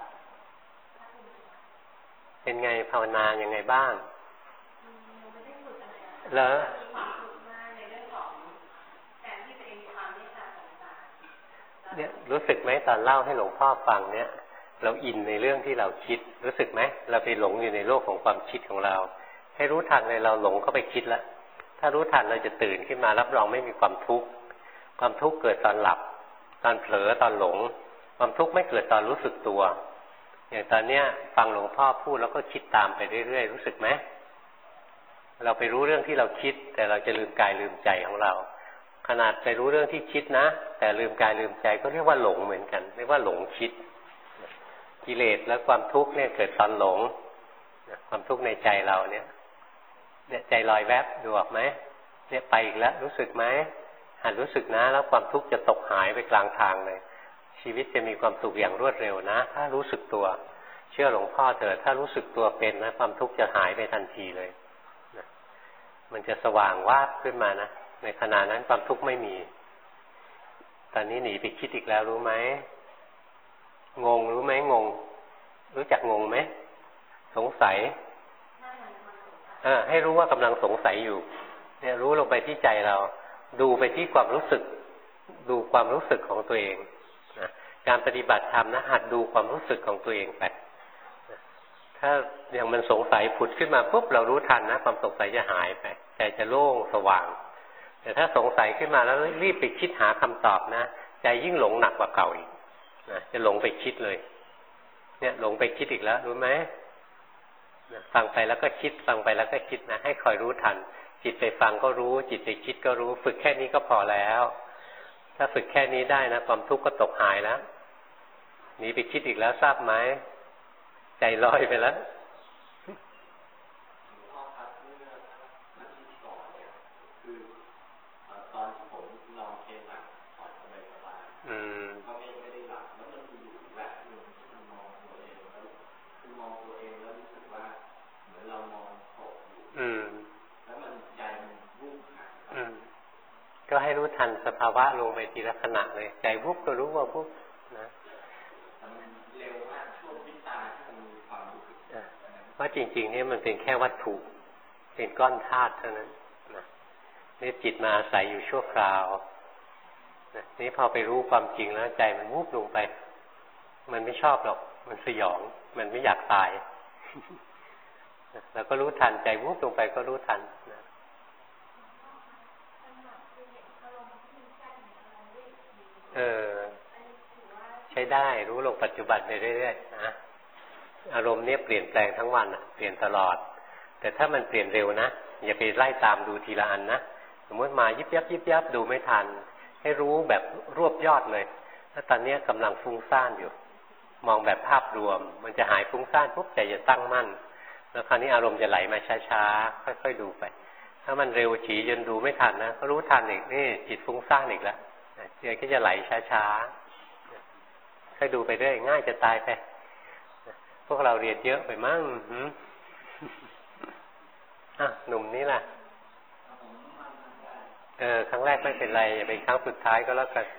เป็นไงภาวนายังไงบ้างเหรอเนี่ยรู้สึกไหมตอนเล่าให้หลวงพ่อฟังเนี่ยเราอินในเรื่องที่เราคิดรู้สึกไหมเราไปหลงอยู่ในโลกของความคิดของเราให้รู้ทันเลยเราหลงเข้าไปคิดแล้วถ้ารู้ทันเราจะตื่นขึ้นมารับรองไม่มีความทุกข์ความทุกข์เกิดตอนหลับตอนเผลอตอนหลงความทุกข์ไม่เกิดตอนรู้สึกตัวอย่างตอนเนี้ยฟังหลวงพ่อพูดแล้วก็คิดตามไปเรื่อยๆรู้สึกไหมเราไปรู้เรื่องที่เราคิดแต่เราจะลืมกายลืมใจของเราขนาดไปรู้เรื่องที่คิดนะแต่ลืมกายลืมใจก็เรียกว่าหลงเหมือนกันเรียกว่าหลงคิดกิเลสและความทุกข์เนี่ยเกิดตอนหลงความทุกข์ในใจเราเนี่ยใจลอยแวบดูออกไหมเนี่ยไปอีกแล้วรู้สึกไหมหัดรู้สึกนะแล้วความทุกข์จะตกหายไปกลางทางเลยชีวิตจะมีความสุขอย่างรวดเร็วนะถ้ารู้สึกตัวเชื่อหลวงพ่อเถิดถ้ารู้สึกตัวเป็นนะความทุกข์จะหายไปทันทีเลยนะมันจะสว่างวาบขึ้นมานะในขณะนั้นความทุกข์ไม่มีตอนนี้หนีไปคิดอีกแล้วรู้ไหมงงรู้ไหมงงรู้จักงงไหมสงสัยให้รู้ว่ากำลังสงสัยอยู่เนี่ยรู้ลงไปที่ใจเราดูไปที่ความรู้สึกดูความรู้สึกของตัวเองนะการปฏิบัติธรรมนะหัดดูความรู้สึกของตัวเองไปถ้าอย่างมันสงสัยผุดขึ้นมาปุ๊บเรารู้ทันนะความสงสัยจะหายไปใจจะโล่งสว่างแต่ถ้าสงสัยขึ้นมาแล้วรีบไปคิดหาคำตอบนะใจยิ่งหลงหนักกว่าเก่าอีกนะจะหลงไปคิดเลยเนี่ยหลงไปคิดอีกแล้วรู้ไหมฟังไปแล้วก็คิดฟังไปแล้วก็คิดนะให้คอยรู้ทันจิตไปฟังก็รู้จิตไปคิดก็รู้ฝึกแค่นี้ก็พอแล้วถ้าฝึกแค่นี้ได้นะความทุกข์ก็ตกหายแล้วหนีไปคิดอีกแล้วทราบไหมใจลอยไปแล้วก็ให้รู้ทันสภาวะลงไปทีละขณะเลยใจวุบก็รู้ว่าวุบนะเร็วมากช่วงวิตาที่มันมีความรู้สึกว่าจริงๆนี่มันเป็นแค่วัตถุเป็นก้อนธาตุเท่านั้นนะนี่จิตมาอาศัยอยู่ชั่วคราวนะนี่พอไปรู้ความจริงแล้วใจมันวุบลงไปมันไม่ชอบหรอกมันสยองมันไม่อยากตายแล้วก็รู้ทันใจวุบลงไปก็รู้ทันนะใช้ได้รู้ลงปัจจุบันไปเรื่อยๆนะอารมณ์เนี่ยเปลี่ยนแปลงทั้งวันเปลี่ยนตลอดแต่ถ้ามันเปลี่ยนเร็วนะอย่าไปไล่ตามดูทีละอันนะสมมติมายิบยับยิบยับดูไม่ทันให้รู้แบบรวบยอดเลยถ้าตอนนี้กำลังฟุ้งซ่านอยู่มองแบบภาพรวมมันจะหายฟุ้งซ่านปุ๊บใจจะตั้งมั่นแล้วคราวนี้อารมณ์จะไหลมาช้าๆค่อยๆดูไปถ้ามันเร็วจีจนดูไม่ทันนะก็รู้ทันอีกนี่จิตฟุ้งซ่านอีกแล้วใจก็จะไหลช้าๆค่อยดูไปเรื่อยง่ายจะตายไปพวกเราเรียนเยอะไปมั่งหนุ่มนี่ล่ะครั้งแรกไม่เป็นไรอย่าเป็นครั้งสุดท้ายก็แล้วกัน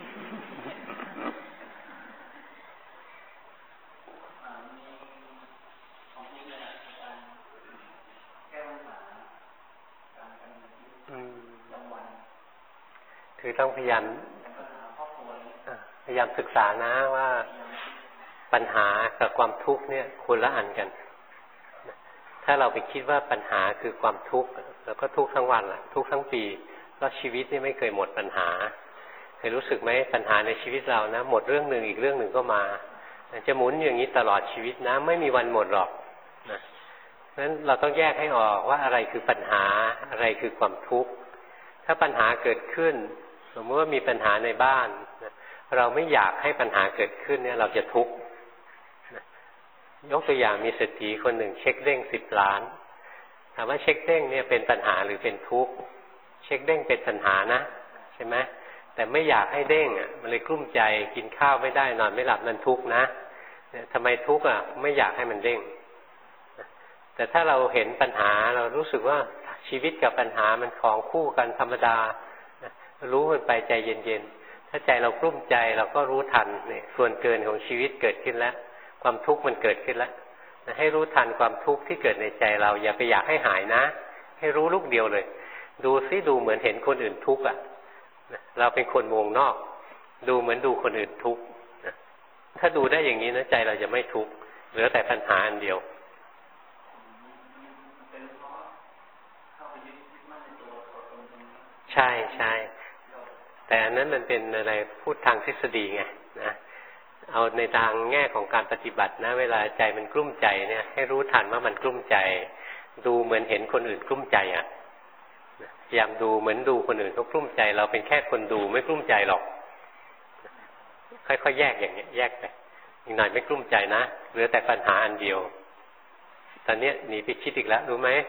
คือต้องพยายามศึกษานะว่าปัญหากับความทุกข์เนี่ยคนละอันกันถ้าเราไปคิดว่าปัญหาคือความทุกข์แล้วก็ทุกข์ทั้งวันแหละทุกข์ทั้งปีเพราะชีวิตนี่ไม่เคยหมดปัญหาเคยรู้สึกไหมปัญหาในชีวิตเรานะหมดเรื่องหนึ่งอีกเรื่องหนึ่งก็มาจะหมุนอย่างนี้ตลอดชีวิตนะไม่มีวันหมดหรอกนะเพราะฉะนั้นเราต้องแยกให้ออกว่าอะไรคือปัญหาอะไรคือความทุกข์ถ้าปัญหาเกิดขึ้นสมมติว่ามีปัญหาในบ้านเราไม่อยากให้ปัญหาเกิดขึ้นเนี่ยเราจะทุกข์ยกตัวอย่างมีเศรษฐีคนหนึ่งเช็คเด้ง10 ล้านถามว่าเช็คเด้งเนี่ยเป็นปัญหาหรือเป็นทุกข์เช็คเด้งเป็นปัญหานะใช่ไหมแต่ไม่อยากให้เด้งมันเลยกลุ้มใจกินข้าวไม่ได้นอนไม่หลับนั่นทุกข์นะทำไมทุกข์ไม่อยากให้มันเด้งแต่ถ้าเราเห็นปัญหาเรารู้สึกว่าชีวิตกับปัญหามันของคู่กันธรรมดารู้มันไปใจเย็นๆถ้าใจเรากลุ้มใจเราก็รู้ทันเนี่ยส่วนเกินของชีวิตเกิดขึ้นแล้วความทุกข์มันเกิดขึ้นแล้วให้รู้ทันความทุกข์ที่เกิดในใจเราอย่าไปอยากให้หายนะให้รู้ลูกเดียวเลยดูซิดูเหมือนเห็นคนอื่นทุกข์เราเป็นคนวงนอกดูเหมือนดูคนอื่นทุกข์ถ้าดูได้อย่างนี้นะใจเราจะไม่ทุกข์เหลือแต่ปัญหาอันเดียวใช่ใช่แต่อันนั้นมันเป็นอะไรพูดทางทฤษฎีไงนะเอาในทางแง่ของการปฏิบัตินะเวลาใจมันกลุ้มใจเนี่ยให้รู้ทันว่ามันกลุ้มใจดูเหมือนเห็นคนอื่นกลุ้มใจพยายามดูเหมือนดูคนอื่นเขากลุ้มใจเราเป็นแค่คนดูไม่กลุ้มใจหรอกค่อยๆแยกอย่างนี้แยกไปอีกหน่อยไม่กลุ้มใจนะเหลือแต่ปัญหาอันเดียวตอนนี้หนีไปคิดอีกแล้วรู้ไหม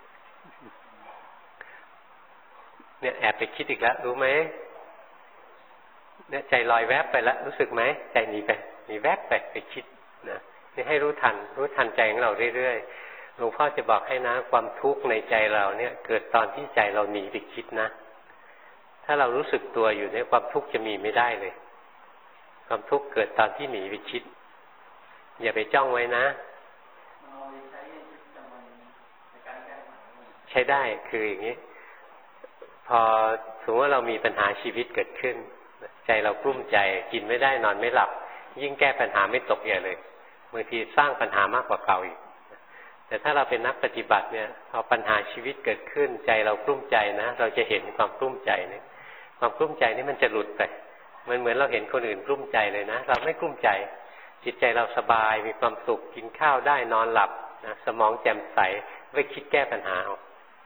เนี่ยแอบไปคิดอีกแล้วรู้ไหมเนี่ยใจลอยแวบไปแล้วรู้สึกไหมใจหนีไปหนีแวบไปคิดนะนี่ให้รู้ทันใจของเราเรื่อยๆหลวงพ่อจะบอกให้นะความทุกข์ในใจเราเนี่ยเกิดตอนที่ใจเราหนีไปคิดนะถ้าเรารู้สึกตัวอยู่เนี่ยความทุกข์จะมีไม่ได้เลยความทุกข์เกิดตอนที่หนีไปคิดอย่าไปจ้องไว้นะใช้ได้คืออย่างนี้พอสมมติว่าเรามีปัญหาชีวิตเกิดขึ้นใจเรากลุ้มใจกินไม่ได้นอนไม่หลับยิ่งแก้ปัญหาไม่ตกใหญ่เลยบางทีสร้างปัญหามากกว่าเก่าอีกแต่ถ้าเราเป็นนักปฏิบัติเนี่ยพอปัญหาชีวิตเกิดขึ้นใจเรากลุ้มใจนะเราจะเห็นความกลุ้มใจเนี่ยความกลุ้มใจนี่มันจะหลุดไปมันเหมือนเราเห็นคนอื่นกลุ้มใจเลยนะเราไม่กลุ้มใจจิตใจเราสบายมีความสุขกินข้าวได้นอนหลับนะสมองแจ่มใสไม่คิดแก้ปัญหาเอา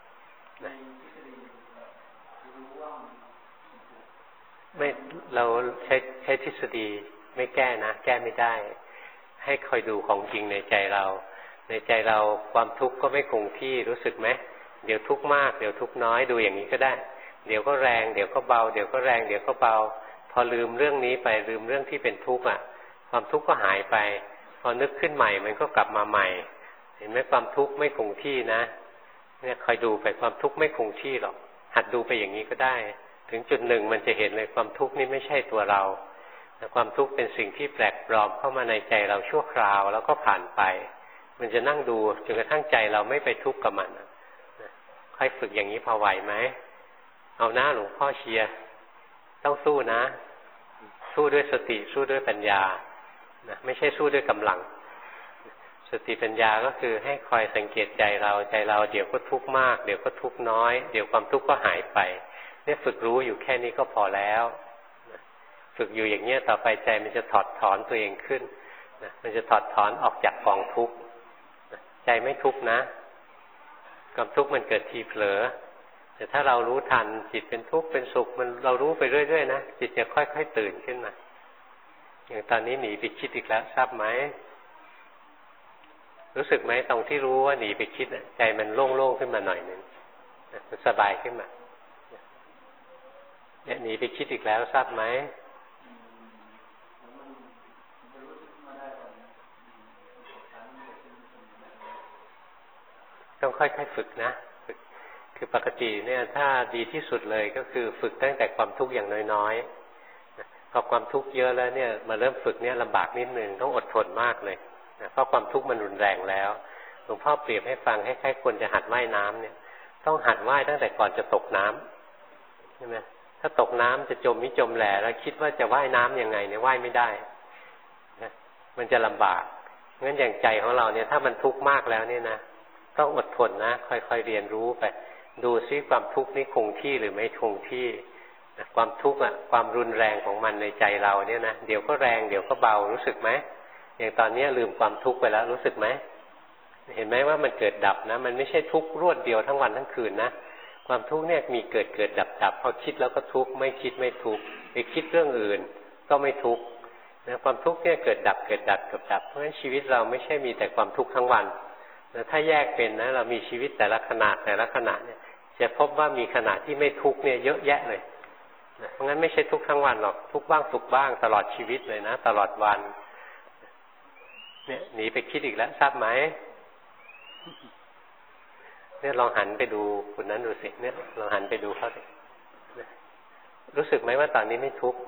ไม่เราใช้ทฤษฎีไม่แก้นะแก้ไม่ได้ให้คอยดูของจริงในใจเราในใจเราความทุกข์ก็ไม่คงที่รู้สึกไหมเดี๋ยวทุกข์มากเดี๋ยวทุกข์น้อยดูอย่างนี้ก็ได้เดี๋ยวก็แรงเดี๋ยวก็เบาเดี๋ยวก็แรงเดี๋ยวก็เบาพอลืมเรื่องนี้ไปลืมเรื่องที่เป็นทุกข์ความทุกข์ก็หายไปพอนึกขึ้นใหม่มันก็กลับมาใหม่เห็นไหมความทุกข์ไม่คงที่นะเนี่ยคอยดูไปความทุกข์ไม่คงที่หรอกหัดดูไปอย่างนี้ก็ได้ถึงจุดหนึ่งมันจะเห็นเลยความทุกข์นี่ไม่ใช่ตัวเราความทุกข์เป็นสิ่งที่แปลกปลอมเข้ามาในใจเราชั่วคราวแล้วก็ผ่านไปมันจะนั่งดูจนกระทั่งใจเราไม่ไปทุกข์กับมันค่อยฝึกอย่างนี้พอไหวไหมเอาหน้าหลวงพ่อเชียร์ต้องสู้นะสู้ด้วยสติสู้ด้วยปัญญานะไม่ใช่สู้ด้วยกำลังสติปัญญาก็คือให้คอยสังเกตใจเราเดี๋ยวก็ทุกข์มากเดี๋ยวก็ทุกข์น้อยเดี๋ยวความทุกข์ก็หายไปเนี่ยฝึกรู้อยู่แค่นี้ก็พอแล้วฝึกอยู่อย่างเนี้ยต่อไปใจมันจะถอดถอนตัวเองขึ้นนะมันจะถอดถอนออกจากกองทุกข์ใจไม่ทุกข์นะความทุกข์มันเกิดทีเผลอแต่ถ้าเรารู้ทันจิตเป็นทุกข์เป็นสุขมันเรารู้ไปเรื่อยๆนะจิตจะค่อยๆตื่นขึ้นมาอย่างตอนนี้หนีไปคิดอีกแล้วทราบไหมรู้สึกไหมตรงที่รู้ว่าหนีไปคิดใจมันโล่งๆขึ้นมาหน่อยนึงมันสบายขึ้นมาเนี่ยหนีไปคิดอีกแล้วทราบไหมต้องค่อยๆฝึกนะฝึกคือปกติเนี่ยถ้าดีที่สุดเลยก็คือฝึกตั้งแต่ความทุกข์อย่างน้อยๆพอความทุกข์เยอะแล้วเนี่ยมาเริ่มฝึกเนี่ยลำบากนิดนึงต้องอดทนมากเลยเพราะความทุกข์มันรุนแรงแล้วหลวงพ่อเปรียบให้ฟังให้ใครคนจะหัดว่ายน้ำเนี่ยต้องหัดว่ายตั้งแต่ก่อนจะตกน้ำใช่ไหมถ้าตกน้ำจะจมมิจมแหล่แล้วคิดว่าจะว่ายน้ำยังไงเนี่ยว่ายไม่ได้นะมันจะลำบากงั้นอย่างใจของเราเนี่ยถ้ามันทุกข์มากแล้วเนี่ยนะต้องอดทนนะค่อยๆเรียนรู้ไปดูซิความทุกข์นี้คงที่หรือไม่คงที่นะความทุกข์อ่ะความรุนแรงของมันในใจเราเนี่ยนะเดี๋ยวก็แรงเดี๋ยวก็เบารู้สึกไหมอย่างตอนนี้ลืมความทุกข์ไปแล้วรู้สึกไหมเห็นไหมว่ามันเกิดดับนะมันไม่ใช่ทุกข์รวดเดียวทั้งวันทั้งคืนนะความทุกข์เนี่ยมีเกิดดับพอคิดแล้วก็ทุกข์ไม่คิดไม่ทุกข์ไปคิดเรื่องอื่นก็ไม่ทุกข์นะความทุกข์เนี่ยเกิดดับเพราะฉะนั้นชีวิตเราไม่ใช่มีแต่ความทุกข์ทั้งวันนะถ้าแยกเป็นนะเรามีชีวิตแต่ละขณะเนี่ยจะพบว่ามีขณะที่ไม่ทุกข์เนี่ยเยอะแยะเลยนะเพราะงั้นไม่ใช่ทุกข์ทั้งวันหรอกทุกข์บ้างสุขบ้างตลอดชีวิตเลยนะตลอดวันเนี่ยหนีไปคิดอีกแล้วทราบไหมเนี่ยลองหันไปดูคนนั้นดูสิเนี่ยลองหันไปดูเขาสิรู้สึกไหมว่าตอนนี้ไม่ทุกข์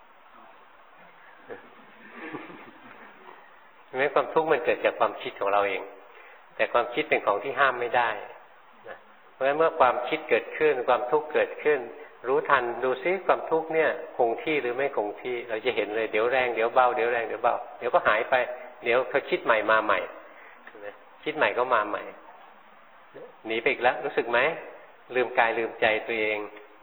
เห็นไหมความทุกข์มันเกิดจากความคิดของเราเองแต่ความคิดเป็นของที่ห้ามไม่ได้นะเพราะฉะนั้นเมื่อความคิดเกิดขึ้นความทุกข์เกิดขึ้นรู้ทันดูซิความทุกข์เนี่ยคงที่หรือไม่คงที่เราจะเห็นเลยเดี๋ยวแรงเดี๋ยวเบาเดี๋ยวแรงเดี๋ยวเบาเดี๋ยวก็หายไปเดี๋ยวเขาคิดใหม่มาใหม่คิดใหม่ก็มาใหม่หนีไปอีกแล้วรู้สึกไหมลืมกายลืมใจตัวเอง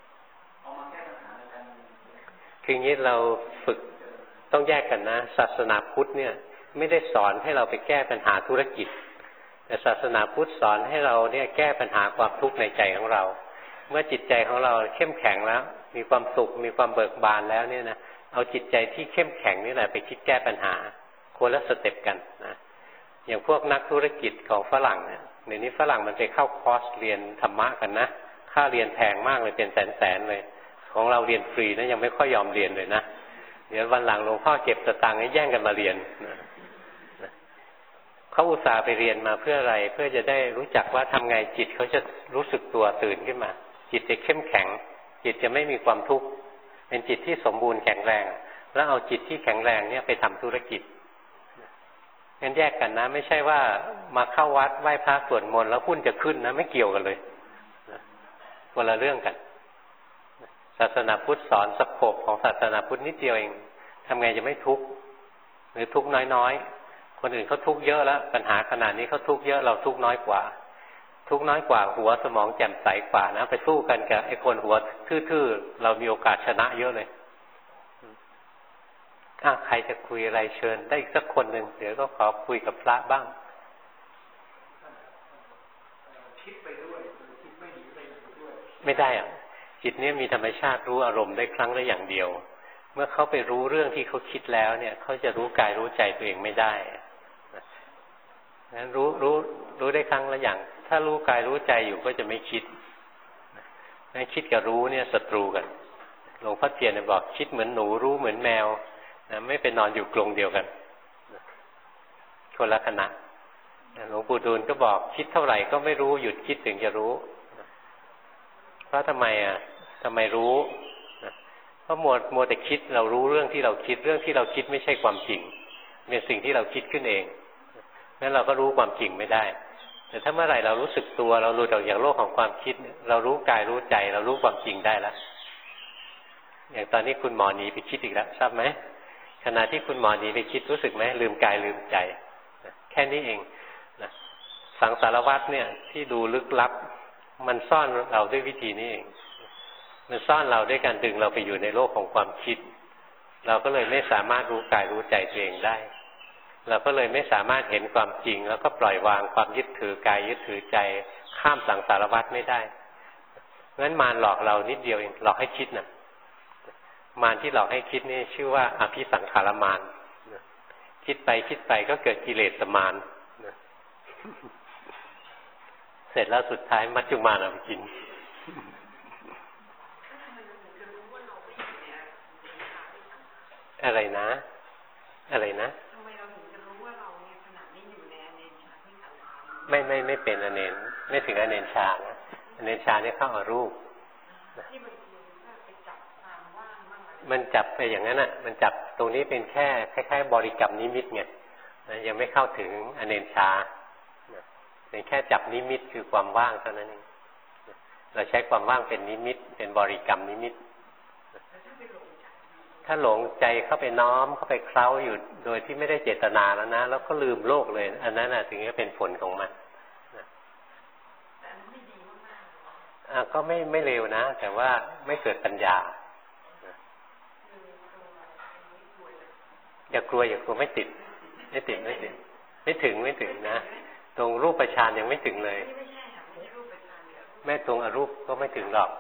คืออย่างนี้เราฝึกต้องแยกกันนะศาสนาพุทธเนี่ยไม่ได้สอนให้เราไปแก้ปัญหาธุรกิจแต่ศาสนาพุทธสอนให้เราเนี่ยแก้ปัญหาความทุกข์ในใจของเราเมื่อจิตใจของเราเข้มแข็งแล้วมีความสุขมีความเบิกบานแล้วเนี่ยนะเอาจิตใจที่เข้มแข็งนี่แหละไปคิดแก้ปัญหาคนละสเต็ปกันนะอย่างพวกนักธุรกิจของฝรั่งเนี่ยเดี๋ยวนี้ฝรั่งมันไปเข้าคอร์สเรียนธรรมะกันนะค่าเรียนแพงมากเลยเป็นแสนเลยของเราเรียนฟรีนะยังไม่ค่อยยอมเรียนเลยนะเดี๋ยววันหลังหลวงพ่อเก็บสตางค์ให้แย่งกันมาเรียนนะเขาอุตส่าห์ไปเรียนมาเพื่ออะไรเพื่อจะได้รู้จักว่าทำไงจิตเขาจะรู้สึกตัวตื่นขึ้นมาจิตจะเข้มแข็งจิตจะไม่มีความทุกข์เป็นจิตที่สมบูรณ์แข็งแรงแล้วเอาจิตที่แข็งแรงเนี่ยไปทำธุรกิจงั้นแยกกันนะไม่ใช่ว่ามาเข้าวัดไหว้พระสวดมนต์แล้วหุ้นจะขึ้นนะไม่เกี่ยวกันเลยคนละเรื่องกันศาสนาพุทธสอนสโคปของศาสนาพุทธนิดเดียวเองทำไงจะไม่ทุกข์หรือทุกข์น้อยๆคนอื่นเขาทุกข์เยอะแล้วปัญหาขนาดนี้เขาทุกข์เยอะเราทุกข์น้อยกว่าทุกข์น้อยกว่าหัวสมองแจ่มใสกว่านะไปสู้กันกับไอ้คนหัวทื่อๆเรามีโอกาสชนะเยอะเลยใครจะคุยอะไรเชิญได้อีกสักคนหนึ่งเดี๋ยวก็ขอคุยกับพระบ้างคิดไปด้วยคิดไม่หนีไปด้วยไม่ได้อ่ะจิตเนี่ยมีธรรมชาติรู้อารมณ์ได้ครั้งละอย่างเดียวเมื่อเขาไปรู้เรื่องที่เขาคิดแล้วเนี่ยเขาจะรู้กายรู้ใจตัวเองไม่ได้งั้นรู้ได้ครั้งละอย่างถ้ารู้กายรู้ใจอยู่ก็จะไม่คิดงั้นคิดกับรู้เนี่ยศัตรูกันหลวงพ่อเทียนบอกคิดเหมือนหนูรู้เหมือนแมวไม่เป็นนอนอยู่กรงเดียวกันคนละขณะหลวงปู่ดูลก็บอกคิดเท่าไหร่ก็ไม่รู้หยุดคิดถึงจะรู้เพราะทำไมรู้เพราะมัวแต่คิดเรารู้เรื่องที่เราคิดเรื่องที่เราคิดไม่ใช่ความจริงเป็นสิ่งที่เราคิดขึ้นเองงั้นเราก็รู้ความจริงไม่ได้แต่ถ้าเมื่อไหร่เรารู้สึกตัวเราหลุดออกจากโลกของความคิดเรารู้กายรู้ใจเรารู้ความจริงได้แล้วอย่างตอนนี้คุณหมอหนีไปคิดอีกแล้วทราบไหมขณะที่คุณหมอหนีไปคิดรู้สึกไหมลืมกายลืมใจแค่นี้เองนะสังสารวัฏเนี่ยที่ดูลึกลับมันซ่อนเราด้วยวิธีนี้เองมันซ่อนเราด้วยการดึงเราไปอยู่ในโลกของความคิดเราก็เลยไม่สามารถรู้กายรู้ใจตัวเองได้เราก็เลยไม่สามารถเห็นความจริงแล้วก็ปล่อยวางความยึดถือกายยึดถือใจข้ามสังสารวัฏไม่ได้งั้นมารหลอกเรานิดเดียวเองหลอกให้คิดนะมารที่หลอกให้คิดนี่ชื่อว่าอภิสังขารมารคิดไปก็เกิดกิเลสมารเสร็จแล้วสุดท้ายมัจจุมารเอาไปกินอะไรนะทำไมเราถึงจะรู้ว่าเราเนี่ยขณะนี้อยู่ในอเนนชาที่สังขารไม่เป็นอเนนไม่ถึงอเนนชานะอเนนชาเนี่ยเข้าอารูปมันจับไปอย่างนั้นอ่ะมันจับตรงนี้เป็นแค่คล้ายๆบริกรรมนิมิตไงยังไม่เข้าถึงอเนนชาเป็นแค่จับนิมิตคือความว่างเท่านั้นเองเราใช้ความว่างเป็นนิมิตเป็นบริกรรมนิมิตถ้าหลงใจเข้าไปน้อมเข้าไปเคล้าอยู่โดยที่ไม่ได้เจตนาแล้วนะแล้วก็ลืมโลกเลยอันนั้นน่ะถึงจะเป็นผลของมันก็ไม่เร็วนะแต่ว่าไม่เกิดปัญญาอย่ากลัวไม่ติดไม่ถึงนะตรงรูปฌานยังไม่ถึงเลยแม้ตรงอรูปก็ไม่ถึงหรอก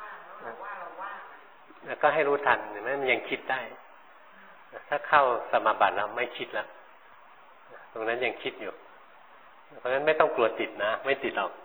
แล้วก็ให้รู้ทันเห็นไหมมันยังคิดได้ถ้าเข้าสมาบัติแล้วไม่คิดแล้วตรงนั้นยังคิดอยู่เพราะฉะนั้นไม่ต้องกลัวติดนะไม่ติดหรอก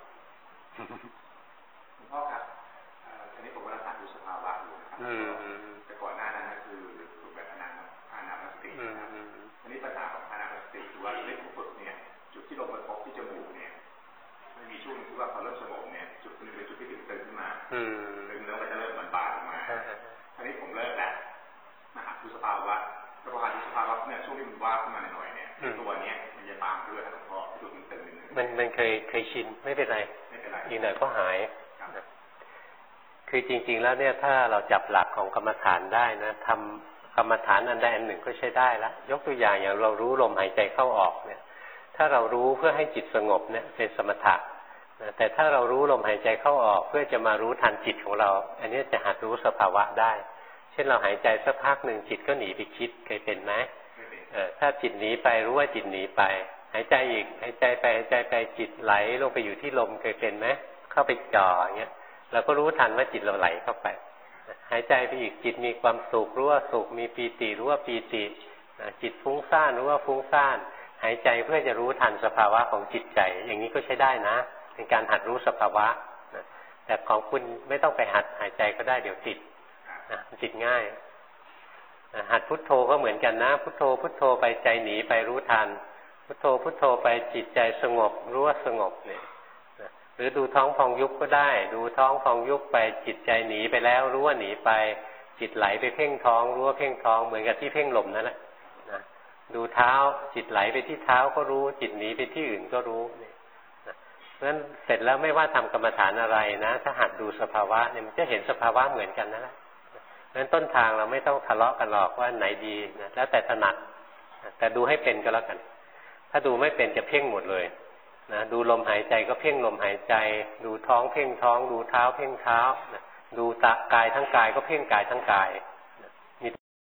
พ่อครับอันนี้ผมกำลังถามดูสภาวะอยู่นะครับแต่ก่อนหน้านั้นคือฝึกแบบอนาปานสติอันนี้ปัญหาของอนาปานสติคือว่าในผู้ฝึกเนี่ยจุดที่ลงไปพบที่จมูกเนี่ยมันมีช่วงที่ว่าพอเริ่มสงบเนี่ยจุดนึงเป็นจุดที่ตึงขึ้นมาตึงแล้วมันจะเริ่มบานออกมาอันนี้ผมเลิกแล้วมาหาดูสภาวะแล้วพอหาดูสภาวะเนี่ยช่วงที่มันว่าขึ้นมาหน่อยเนี่ยตัวเนี้ยมันจะตามด้วยหลวงพ่อจุดมันตึงมันเคยชินไม่เป็นไรอีกหน่อยก็หายคือจริงๆแล้วเนี่ยถ้าเราจับหลักของกรรมฐานได้นะทำกรรมฐานอันใดอันหนึ่งก็ใช้ได้ละยกตัวอย่างเรารู้ลมหายใจเข้าออกเนี่ยถ้าเรารู้เพื่อให้จิตสงบเนี่ยเป็นสมถะแต่ถ้าเรารู้ลมหายใจเข้าออกเพื่อจะมารู้ทันจิตของเราอันนี้จะหัดรู้สภาวะได้เช่นเราหายใจสักพักหนึ่งจิตก็หนีไปคิดเคยเป็นไหมถ้าจิตหนีไปรู้ว่าจิตหนีไปหายใจอีกหายใจไปจิตไหลลงไปอยู่ที่ลมเคยเป็นไหมเข้าไปจ่ออย่างเงี้ยเราก็รู้ทันว่าจิตเราไหลเข้าไปหายใจไปอีกจิตมีความสุขรู้ว่าสุขมีปีติรู้ว่าปีติจิตฟุ้งซ่านรู้ว่าฟุ้งซ่านหายใจเพื่อจะรู้ทันสภาวะของจิตใจอย่างนี้ก็ใช้ได้นะเป็นการหัดรู้สภาวะแต่ของคุณไม่ต้องไปหัดหายใจก็ได้เดี๋ยวติดติดง่ายหัดพุทโธก็เหมือนกันนะพุทโธไปใจหนีไปรู้ทันพุทโธไปจิตใจสงบรู้ว่าสงบเนี่ยหรือดูท้องพองยุบก็ได้ดูท้องพองยุบไปจิตใจหนีไปแล้วรู้ว่าหนีไปจิตไหลไปเพ่งท้องรู้ว่าเพ่งท้องเหมือนกับที่เพ่งลมนั่นแหละนะดูเท้าจิตไหลไปที่เท้าก็รู้จิตหนีไปที่อื่นก็รู้เนี่ยเพราะฉะนั้นเสร็จแล้วไม่ว่าทำกรรมฐานอะไรนะถ้าหัดดูสภาวะเนี่ยมันจะเห็นสภาวะเหมือนกันนั่นแหละเพราะฉะนั้นต้นทางเราไม่ต้องทะเลาะกันหรอกว่าไหนดีนะแล้วแต่ถนัดแต่ดูให้เป็นก็แล้วกันถ้าดูไม่เป็นจะเพ่งหมดเลยนะดูลมหายใจก็เพ่งลมหายใจดูท้องเพ่งท้องดูเท้าเพ่งเท้านะดูกายทั้งกายก็เพ่งกายทั้งกาย